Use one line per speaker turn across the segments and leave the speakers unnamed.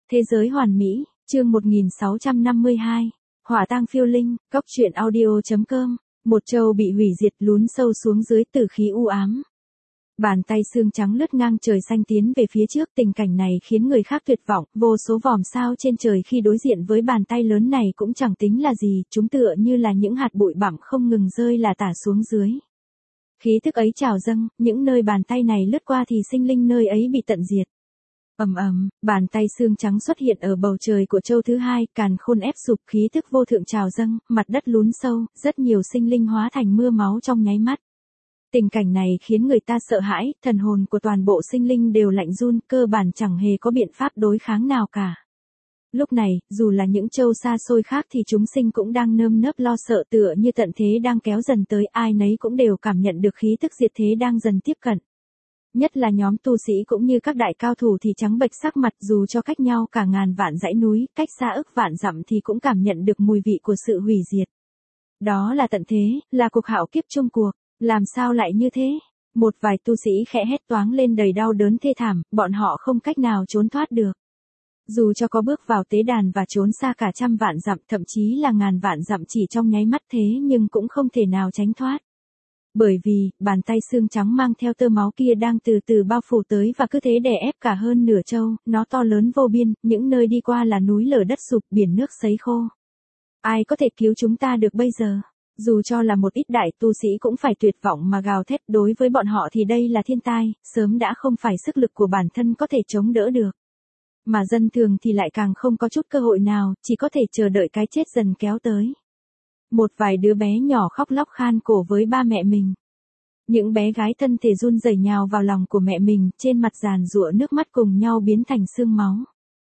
Thế giới hoàn mỹ, chương 1652. Hỏa tang phiêu linh, góc truyện audio.com. Một châu bị hủy diệt lún sâu xuống dưới tử khí u ám. Bàn tay xương trắng lướt ngang trời xanh tiến về phía trước, tình cảnh này khiến người khác tuyệt vọng, vô số vòm sao trên trời khi đối diện với bàn tay lớn này cũng chẳng tính là gì, chúng tựa như là những hạt bụi bặm không ngừng rơi là tả xuống dưới. Khí thức ấy trào dâng, những nơi bàn tay này lướt qua thì sinh linh nơi ấy bị tận diệt. Ầm ầm, bàn tay xương trắng xuất hiện ở bầu trời của châu thứ hai, càn khôn ép sụp, khí thức vô thượng trào dâng, mặt đất lún sâu, rất nhiều sinh linh hóa thành mưa máu trong nháy mắt. Tình cảnh này khiến người ta sợ hãi, thần hồn của toàn bộ sinh linh đều lạnh run, cơ bản chẳng hề có biện pháp đối kháng nào cả. Lúc này, dù là những châu xa xôi khác thì chúng sinh cũng đang nơm nớp lo sợ, tựa như tận thế đang kéo dần tới, ai nấy cũng đều cảm nhận được khí tức diệt thế đang dần tiếp cận. Nhất là nhóm tu sĩ cũng như các đại cao thủ thì trắng bệch sắc mặt, dù cho cách nhau cả ngàn vạn dãy núi, cách xa ức vạn dặm thì cũng cảm nhận được mùi vị của sự hủy diệt. Đó là tận thế, là cuộc hạo kiếp chung cuộc, làm sao lại như thế? Một vài tu sĩ khẽ hét toáng lên đầy đau đớn thê thảm, bọn họ không cách nào trốn thoát được. Dù cho có bước vào tế đàn và trốn xa cả trăm vạn dặm, thậm chí là ngàn vạn dặm chỉ trong nháy mắt thế nhưng cũng không thể nào tránh thoát. Bởi vì, bàn tay xương trắng mang theo tơ máu kia đang từ từ bao phủ tới và cứ thế đè ép cả hơn nửa châu, nó to lớn vô biên, những nơi đi qua là núi lở đất sụp, biển nước sấy khô. Ai có thể cứu chúng ta được bây giờ? Dù cho là một ít đại tu sĩ cũng phải tuyệt vọng mà gào thét, đối với bọn họ thì đây là thiên tai, sớm đã không phải sức lực của bản thân có thể chống đỡ được. Mà dân thường thì lại càng không có chút cơ hội nào, chỉ có thể chờ đợi cái chết dần kéo tới. Một vài đứa bé nhỏ khóc lóc khan cổ với ba mẹ mình. Những bé gái thân thể run rẩy nhào vào lòng của mẹ mình, trên mặt giàn giụa nước mắt cùng nhau biến thành sương máu.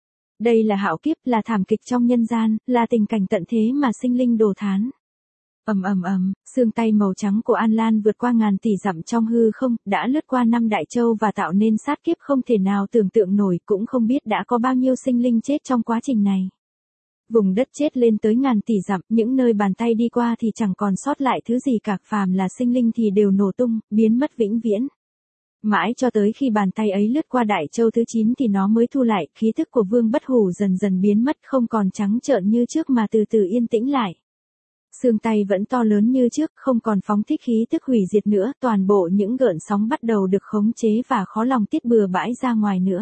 Đây là hạo kiếp, là thảm kịch trong nhân gian, là tình cảnh tận thế mà sinh linh đồ thán. Ầm ầm ầm, xương tay màu trắng của An Lan vượt qua ngàn tỷ dặm trong hư không, đã lướt qua năm đại châu và tạo nên sát kiếp không thể nào tưởng tượng nổi, cũng không biết đã có bao nhiêu sinh linh chết trong quá trình này. Vùng đất chết lên tới ngàn tỷ dặm, những nơi bàn tay đi qua thì chẳng còn sót lại thứ gì cả, phàm là sinh linh thì đều nổ tung, biến mất vĩnh viễn. Mãi cho tới khi bàn tay ấy lướt qua đại châu thứ 9 thì nó mới thu lại, khí thức của Vương Bất Hủ dần dần biến mất, không còn trắng trợn như trước mà từ từ yên tĩnh lại. Xương tay vẫn to lớn như trước, không còn phóng thích khí tức hủy diệt nữa, toàn bộ những gợn sóng bắt đầu được khống chế và khó lòng tiết bừa bãi ra ngoài nữa.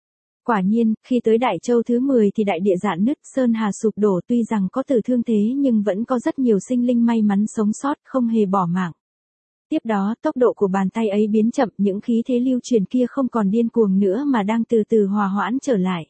Quả nhiên, khi tới đại châu thứ 10 thì đại địa rạn nứt, sơn hà sụp đổ, tuy rằng có tử thương thế nhưng vẫn có rất nhiều sinh linh may mắn sống sót, không hề bỏ mạng. Tiếp đó, tốc độ của bàn tay ấy biến chậm, những khí thế lưu truyền kia không còn điên cuồng nữa mà đang từ từ hòa hoãn trở lại.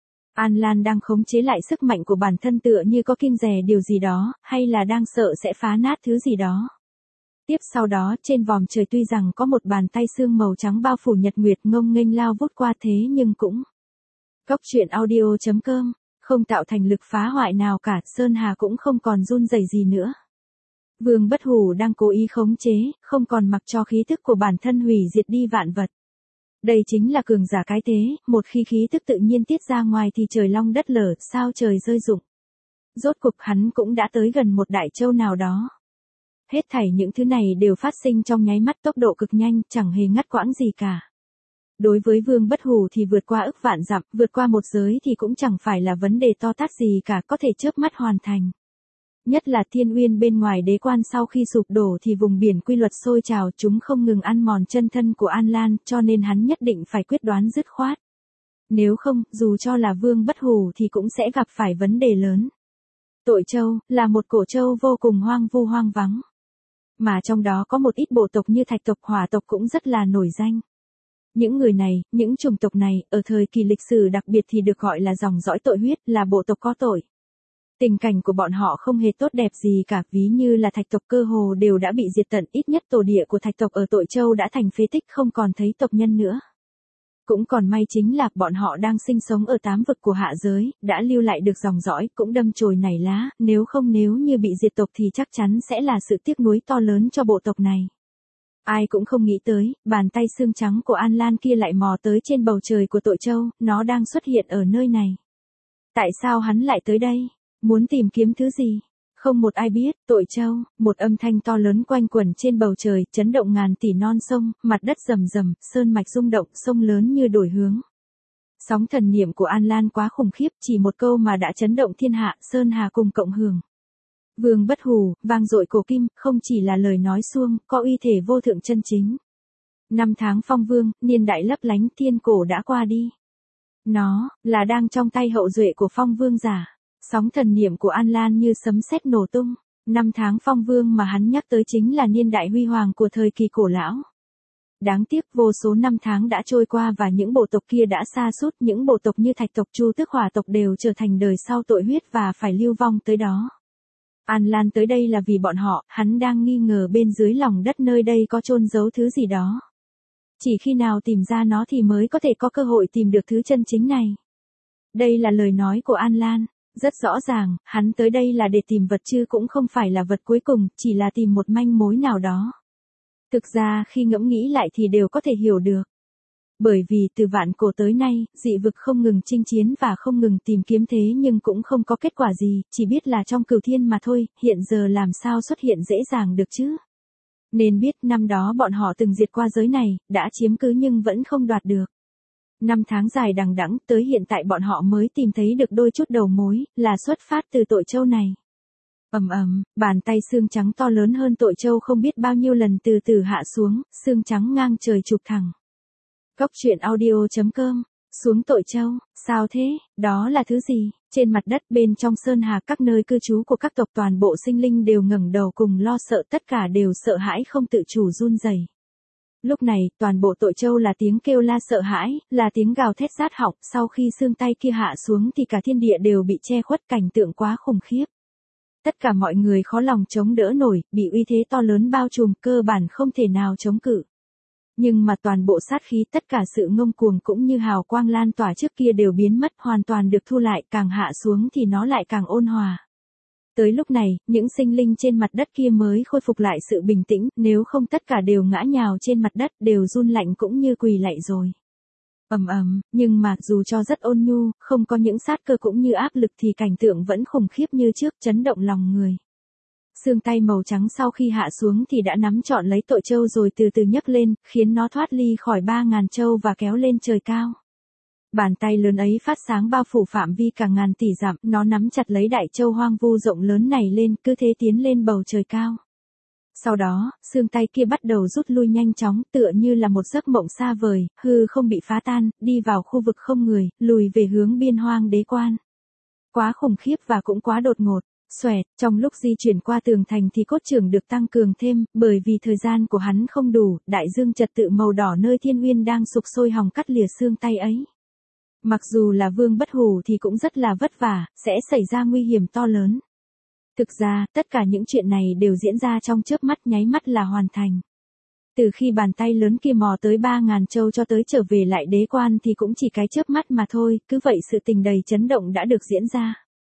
An Lan đang khống chế lại sức mạnh của bản thân, tựa như có kiêng dè điều gì đó, hay là đang sợ sẽ phá nát thứ gì đó. Tiếp sau đó, trên vòm trời tuy rằng có một bàn tay xương màu trắng bao phủ nhật nguyệt ngông nghênh lao vút qua thế nhưng cũng... Góc truyện audio.com, không tạo thành lực phá hoại nào cả, sơn hà cũng không còn run rẩy gì nữa. Vương Bất Hủ đang cố ý khống chế, không còn mặc cho khí thức của bản thân hủy diệt đi vạn vật. Đây chính là cường giả cái thế, một khi khí thức tự nhiên tiết ra ngoài thì trời long đất lở, sao trời rơi rụng. Rốt cuộc hắn cũng đã tới gần một đại châu nào đó. Hết thảy những thứ này đều phát sinh trong nháy mắt, tốc độ cực nhanh, chẳng hề ngắt quãng gì cả. Đối với Vương Bất Hủ thì vượt qua ức vạn dặm, vượt qua một giới thì cũng chẳng phải là vấn đề to tát gì cả, có thể chớp mắt hoàn thành. Nhất là Thiên Uyên bên ngoài đế quan sau khi sụp đổ thì vùng biển quy luật sôi trào, chúng không ngừng ăn mòn chân thân của An Lan, cho nên hắn nhất định phải quyết đoán dứt khoát. Nếu không, dù cho là Vương Bất Hủ thì cũng sẽ gặp phải vấn đề lớn. Tội Châu, là một cổ châu vô cùng hoang vu hoang vắng. Mà trong đó có một ít bộ tộc như Thạch tộc, Hỏa tộc cũng rất là nổi danh. Những người này, những chủng tộc này, ở thời kỳ lịch sử đặc biệt thì được gọi là dòng dõi tội huyết, là bộ tộc có tội. Tình cảnh của bọn họ không hề tốt đẹp gì cả, ví như là Thạch tộc cơ hồ đều đã bị diệt tận, ít nhất tổ địa của Thạch tộc ở Tội Châu đã thành phế tích, không còn thấy tộc nhân nữa. Cũng còn may chính là bọn họ đang sinh sống ở 8 vực của hạ giới, đã lưu lại được dòng dõi, cũng đâm chồi nảy lá, nếu như bị diệt tộc thì chắc chắn sẽ là sự tiếc nuối to lớn cho bộ tộc này. Ai cũng không nghĩ tới, bàn tay xương trắng của An Lan kia lại mò tới trên bầu trời của Tội Châu, nó đang xuất hiện ở nơi này. Tại sao hắn lại tới đây? Muốn tìm kiếm thứ gì? Không một ai biết, Tội Châu, một âm thanh to lớn quanh quẩn trên bầu trời, chấn động ngàn tỷ non sông, mặt đất rầm rầm, sơn mạch rung động, sông lớn như đổi hướng. Sóng thần niệm của An Lan quá khủng khiếp, chỉ một câu mà đã chấn động thiên hạ, sơn hà cùng cộng hưởng. Vương Bất Hủ, vang dội cổ kim, không chỉ là lời nói suông, có uy thể vô thượng chân chính. Năm tháng phong vương, niên đại lấp lánh, thiên cổ đã qua đi. Nó, là đang trong tay hậu duệ của phong vương giả. Sóng thần niệm của An Lan như sấm sét nổ tung. Năm tháng phong vương mà hắn nhắc tới chính là niên đại huy hoàng của thời kỳ cổ lão. Đáng tiếc vô số năm tháng đã trôi qua và những bộ tộc kia đã sa sút, những bộ tộc như Thạch tộc, Chu tước, Hỏa tộc đều trở thành đời sau tội huyết và phải lưu vong tới đó. An Lan tới đây là vì bọn họ, hắn đang nghi ngờ bên dưới lòng đất nơi đây có chôn giấu thứ gì đó. Chỉ khi nào tìm ra nó thì mới có thể có cơ hội tìm được thứ chân chính này. Đây là lời nói của An Lan. Rất rõ ràng, hắn tới đây là để tìm vật chứ cũng không phải là vật cuối cùng, chỉ là tìm một manh mối nào đó. Thực ra khi ngẫm nghĩ lại thì đều có thể hiểu được. Bởi vì từ vạn cổ tới nay, dị vực không ngừng chinh chiến và không ngừng tìm kiếm thế nhưng cũng không có kết quả gì, chỉ biết là trong cửu thiên mà thôi, hiện giờ làm sao xuất hiện dễ dàng được chứ. Nên biết năm đó bọn họ từng diệt qua giới này, đã chiếm cứ nhưng vẫn không đoạt được. Năm tháng dài đằng đẵng tới hiện tại bọn họ mới tìm thấy được đôi chút đầu mối, là xuất phát từ tội châu này. Bàn tay xương trắng to lớn hơn tội châu không biết bao nhiêu lần từ từ hạ xuống, xương trắng ngang trời chụp thẳng. Cốc truyện audio.com, xuống tội châu, sao thế, đó là thứ gì? Trên mặt đất bên trong sơn hà các nơi cư trú của các tộc toàn bộ sinh linh đều ngẩng đầu cùng lo sợ, tất cả đều sợ hãi không tự chủ run rẩy. Lúc này, toàn bộ tội châu là tiếng kêu la sợ hãi, là tiếng gào thét rát họng, sau khi xương tay kia hạ xuống thì cả thiên địa đều bị che khuất, cảnh tượng quá khủng khiếp. Tất cả mọi người khó lòng chống đỡ nổi, bị uy thế to lớn bao trùm, cơ bản không thể nào chống cự. Nhưng mà toàn bộ sát khí, tất cả sự ngông cuồng cũng như hào quang lan tỏa trước kia đều biến mất, hoàn toàn được thu lại, càng hạ xuống thì nó lại càng ôn hòa. Tới lúc này, những sinh linh trên mặt đất kia mới khôi phục lại sự bình tĩnh, nếu không tất cả đều ngã nhào trên mặt đất, đều run lạnh cũng như quỳ lạy rồi. Nhưng mà dù cho rất ôn nhu, không có những sát cơ cũng như áp lực thì cảnh tượng vẫn khủng khiếp như trước, chấn động lòng người. Xương tay màu trắng sau khi hạ xuống thì đã nắm trọn lấy tội châu rồi từ từ nhấc lên, khiến nó thoát ly khỏi 3.000 châu và kéo lên trời cao. Bàn tay lớn ấy phát sáng bao phủ phạm vi cả ngàn tỷ dặm, nó nắm chặt lấy đại châu hoang vu rộng lớn này lên, cứ thế tiến lên bầu trời cao. Sau đó, xương tay kia bắt đầu rút lui nhanh chóng, tựa như là một giấc mộng xa vời, hư không bị phá tan, đi vào khu vực không người, lùi về hướng biên hoang đế quan. Quá khủng khiếp và cũng quá đột ngột. Xoẹt, trong lúc di chuyển qua tường thành thì cốt trưởng được tăng cường thêm, bởi vì thời gian của hắn không đủ, đại dương trật tự màu đỏ nơi thiên uyên đang sục sôi hòng cắt lìa xương tay ấy. Mặc dù là Vương Bất Hủ thì cũng rất là vất vả, sẽ xảy ra nguy hiểm to lớn. Thực ra, tất cả những chuyện này đều diễn ra trong chớp mắt, nháy mắt là hoàn thành. Từ khi bàn tay lớn kia mò tới 3.000 châu cho tới trở về lại đế quan thì cũng chỉ cái chớp mắt mà thôi, cứ vậy sự tình đầy chấn động đã được diễn ra.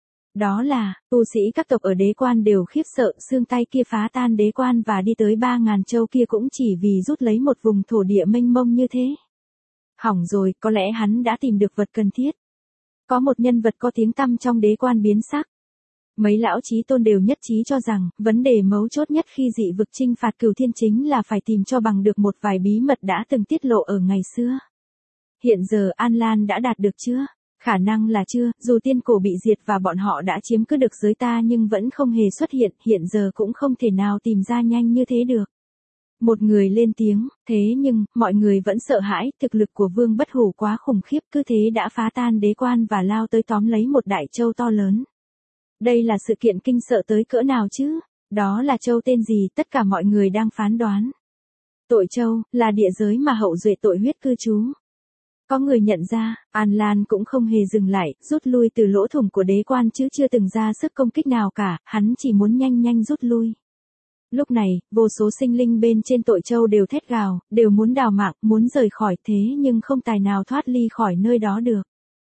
Đó là, tu sĩ các tộc ở đế quan đều khiếp sợ, xương tay kia phá tan đế quan và đi tới 3.000 châu kia cũng chỉ vì rút lấy một vùng thổ địa mênh mông như thế. Hỏng rồi, có lẽ hắn đã tìm được vật cần thiết. Có một nhân vật có tiếng tăm trong đế quan biến sắc. Mấy lão chí tôn đều nhất trí cho rằng, vấn đề mấu chốt nhất khi dị vực chinh phạt Cửu Thiên chính là phải tìm cho bằng được một vài bí mật đã từng tiết lộ ở ngày xưa. Hiện giờ An Lan đã đạt được chưa? Khả năng là chưa, dù tiên cổ bị diệt và bọn họ đã chiếm cứ được giới ta nhưng vẫn không hề xuất hiện giờ cũng không thể nào tìm ra nhanh như thế được. Một người lên tiếng, thế nhưng, mọi người vẫn sợ hãi, thực lực của Vương Bất Hủ quá khủng khiếp, cứ thế đã phá tan đế quan và lao tới tóm lấy một đại châu to lớn. Đây là sự kiện kinh sợ tới cỡ nào chứ? Đó là châu tên gì, tất cả mọi người đang phán đoán. Tội châu, là địa giới mà hậu duệ tội huyết cư trú. Có người nhận ra, An Lan cũng không hề dừng lại, rút lui từ lỗ thủng của đế quan chứ chưa từng ra sức công kích nào cả, hắn chỉ muốn nhanh rút lui. Lúc này, vô số sinh linh bên trên tội châu đều thét gào, đều muốn đào mạng, muốn rời khỏi thế nhưng không tài nào thoát ly khỏi nơi đó được.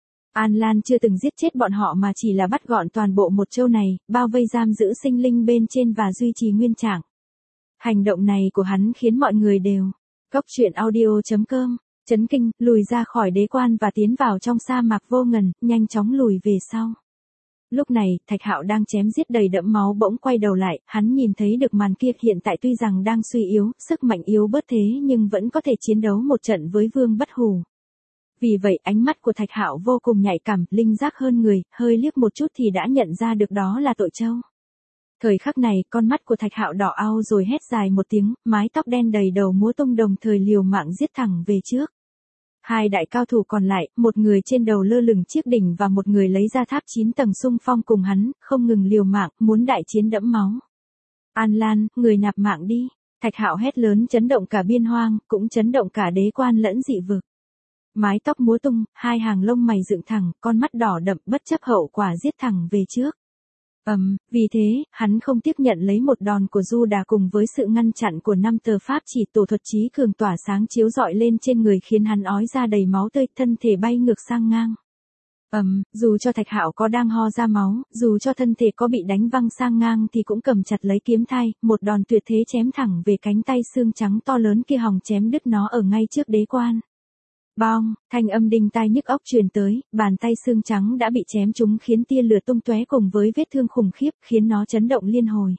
An Lan chưa từng giết chết bọn họ mà chỉ là bắt gọn toàn bộ một châu này, bao vây giam giữ sinh linh bên trên và duy trì nguyên trạng. Hành động này của hắn khiến mọi người đều, cốc truyện audio.com, chấn kinh, lùi ra khỏi đế quan và tiến vào trong sa mạc vô ngần, nhanh chóng lùi về sau. Lúc này, Thạch Hạo đang chém giết đầy đẫm máu bỗng quay đầu lại, hắn nhìn thấy được màn kia, hiện tại tuy rằng đang suy yếu, sức mạnh yếu bớt thế nhưng vẫn có thể chiến đấu một trận với Vương Bất Hủ. Vì vậy ánh mắt của Thạch Hạo vô cùng nhạy cảm, linh giác hơn người, hơi liếc một chút thì đã nhận ra được đó là tội châu. Thời khắc này, con mắt của Thạch Hạo đỏ ao rồi hét dài một tiếng, mái tóc đen đầy đầu múa tung đồng thời liều mạng giết thẳng về trước. Hai đại cao thủ còn lại, một người trên đầu lơ lửng chiếc đỉnh và một người lấy ra tháp 9 tầng xung phong cùng hắn, không ngừng liều mạng, muốn đại chiến đẫm máu. An Lan, người nạp mạng đi. Thạch Hạo hét lớn chấn động cả biên hoang, cũng chấn động cả đế quan lẫn dị vực. Mái tóc múa tung, hai hàng lông mày dựng thẳng, con mắt đỏ đậm bất chấp hậu quả giết thẳng về trước. Vì thế, hắn không tiếp nhận lấy một đòn của Du Đà cùng với sự ngăn chặn của 5 tờ pháp chỉ tổ thuật chí cường tỏa sáng chiếu rọi lên trên người khiến hắn ói ra đầy máu tươi, thân thể bay ngược sang ngang. Dù cho Thạch Hạo có đang ho ra máu, dù cho thân thể có bị đánh văng sang ngang thì cũng cầm chặt lấy kiếm thai, một đòn tuyệt thế chém thẳng về cánh tay xương trắng to lớn kia hòng chém đứt nó ở ngay trước đế quan. Bong, thanh âm đinh tai nhức óc truyền tới, bàn tay xương trắng đã bị chém trúng khiến tia lửa tung tóe cùng với vết thương khủng khiếp khiến nó chấn động liên hồi.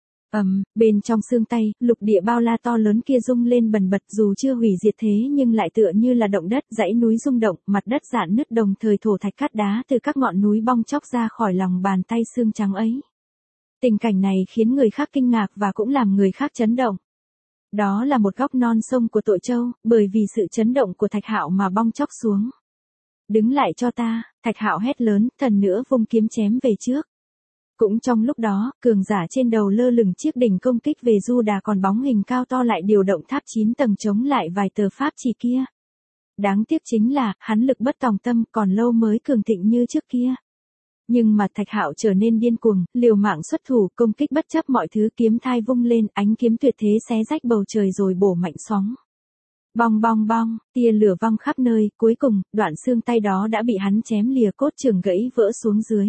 Bên trong xương tay, lục địa bao la to lớn kia rung lên bần bật dù chưa hủy diệt thế nhưng lại tựa như là động đất, dãy núi rung động, mặt đất rạn nứt đồng thời thổ thạch cát đá từ các ngọn núi bong chóc ra khỏi lòng bàn tay xương trắng ấy. Tình cảnh này khiến người khác kinh ngạc và cũng làm người khác chấn động. Đó là một góc non sông của tội châu, bởi vì sự chấn động của Thạch Hạo mà bong chóc xuống. Đứng lại cho ta, Thạch Hạo hét lớn, thần nữa vung kiếm chém về trước. Cũng trong lúc đó, cường giả trên đầu lơ lửng chiếc đỉnh công kích về Du Đà còn bóng hình cao to lại điều động tháp 9 tầng chống lại vài tờ pháp chỉ kia. Đáng tiếc chính là, hắn lực bất tòng tâm còn lâu mới cường thịnh như trước kia. Nhưng mà Thạch Hạo trở nên điên cuồng, liều mạng xuất thủ công kích bất chấp mọi thứ, kiếm thai vung lên, ánh kiếm tuyệt thế xé rách bầu trời rồi bổ mạnh sóng. Bong bong bong, tia lửa văng khắp nơi, cuối cùng, đoạn xương tay đó đã bị hắn chém lìa cốt trường gãy vỡ xuống dưới.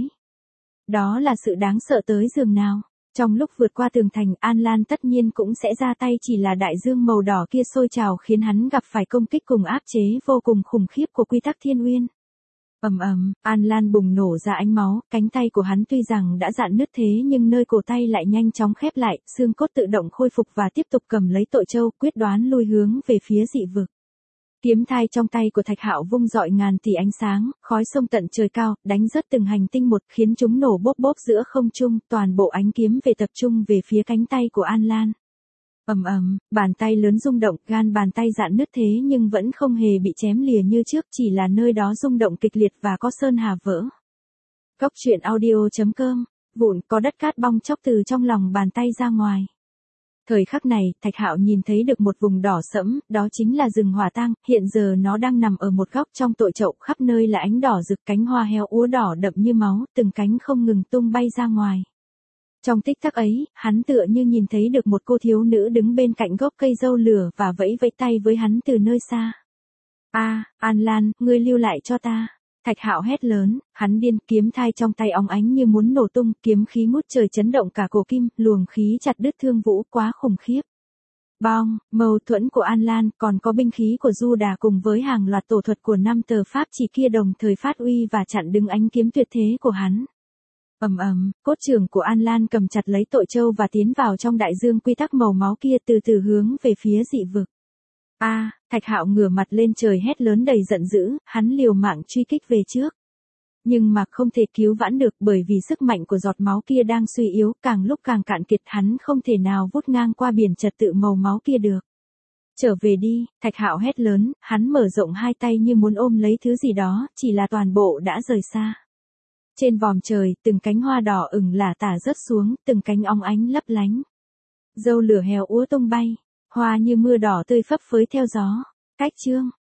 Đó là sự đáng sợ tới giường nào. Trong lúc vượt qua tường thành, An Lan tất nhiên cũng sẽ ra tay, chỉ là đại dương màu đỏ kia sôi trào khiến hắn gặp phải công kích cùng áp chế vô cùng khủng khiếp của quy tắc thiên uyên. An Lan bùng nổ ra ánh máu, cánh tay của hắn tuy rằng đã rạn nứt thế nhưng nơi cổ tay lại nhanh chóng khép lại, xương cốt tự động khôi phục và tiếp tục cầm lấy tội châu, quyết đoán lui hướng về phía dị vực. Kiếm thai trong tay của Thạch Hạo vung dọi ngàn tỷ ánh sáng, khói sông tận trời cao, đánh rớt từng hành tinh một khiến chúng nổ bốp bốp giữa không trung, toàn bộ ánh kiếm về tập trung về phía cánh tay của An Lan. Bàn tay lớn rung động, gan bàn tay rạn nứt thế nhưng vẫn không hề bị chém lìa như trước, chỉ là nơi đó rung động kịch liệt và có sơn hà vỡ. Góc truyện audio.com, vụn có đất cát bong chóc từ trong lòng bàn tay ra ngoài. Thời khắc này, Thạch Hạo nhìn thấy được một vùng đỏ sẫm, đó chính là rừng hỏa tang, hiện giờ nó đang nằm ở một góc trong tội chậu, khắp nơi là ánh đỏ rực, cánh hoa heo úa đỏ đậm như máu, từng cánh không ngừng tung bay ra ngoài. Trong tích tắc ấy, hắn tựa như nhìn thấy được một cô thiếu nữ đứng bên cạnh gốc cây dâu lửa và vẫy vẫy tay với hắn từ nơi xa. An Lan, ngươi lưu lại cho ta. Thạch Hạo hét lớn, hắn điên, kiếm thai trong tay óng ánh như muốn nổ tung, kiếm khí ngút trời chấn động cả cổ kim, luồng khí chặt đứt thương vũ quá khủng khiếp. Bong, mâu thuẫn của An Lan còn có binh khí của Du Đà cùng với hàng loạt tổ thuật của 5 tờ pháp chỉ kia đồng thời phát uy và chặn đứng ánh kiếm tuyệt thế của hắn. Cốt trường của An Lan cầm chặt lấy tội châu và tiến vào trong đại dương quy tắc màu máu kia từ từ hướng về phía dị vực. Thạch Hạo ngửa mặt lên trời hét lớn đầy giận dữ, hắn liều mạng truy kích về trước. Nhưng mà không thể cứu vãn được bởi vì sức mạnh của giọt máu kia đang suy yếu, càng lúc càng cạn kiệt, hắn không thể nào vút ngang qua biển trật tự màu máu kia được. Trở về đi, Thạch Hạo hét lớn, hắn mở rộng hai tay như muốn ôm lấy thứ gì đó, chỉ là toàn bộ đã rời xa. Trên vòm trời, từng cánh hoa đỏ ửng lả tả rớt xuống, từng cánh óng ánh lấp lánh. Dâu lửa heo úa tung bay, hoa như mưa đỏ tươi phấp phới theo gió. Cách chương